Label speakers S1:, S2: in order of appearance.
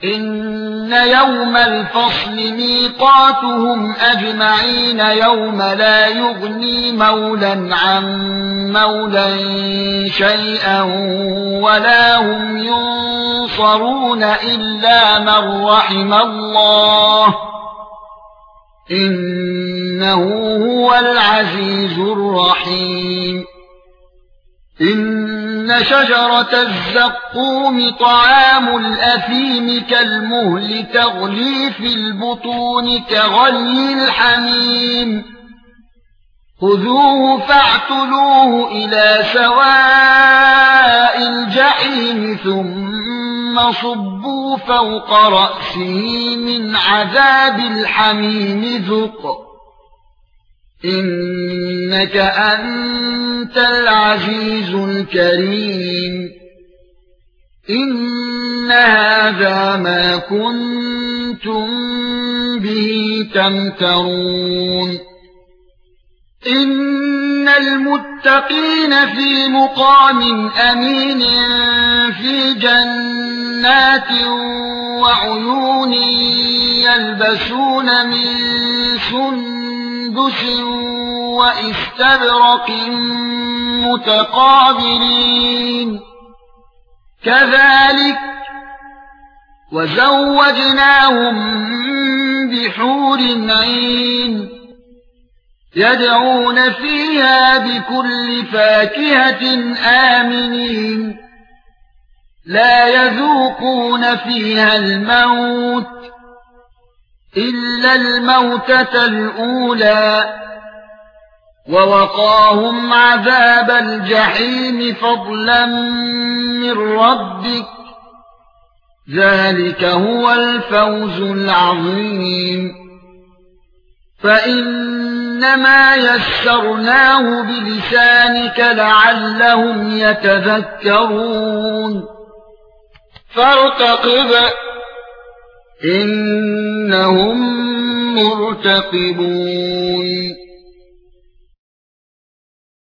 S1: إن يوم الفصل ميقاتهم أجمعين يوم لا يغني مولا عن مولا شيئا ولا هم ينصرون إلا من رحم الله إنه هو العزيز الرحيم إن شجرة الزقوم طعام الأثيم كالمهل تغلي في البطون كغلي الحميم خذوه فاعتلوه إلى سواء الجحيم ثم صبوا فوق رأسه من عذاب الحميم ذق إنك أنت العزيز الكريم إن هذا ما كنتم به تمترون إن المتقين في مقام أمين في جنات وعيون يلبسون من سندس واستبرق متقابلين كذلك وزوجناهم بحور عين يدعون فيها بكل فاكهة آمنين لا يذوقون فيها الموت إلا الموتة الأولى ووقاهم عذاب الجحيم فضلا من ربك ذلك هو الفوز العظيم فإنما يسرناه بلسانك لعلهم يتذكرون فارتقب إنهم مرتقبون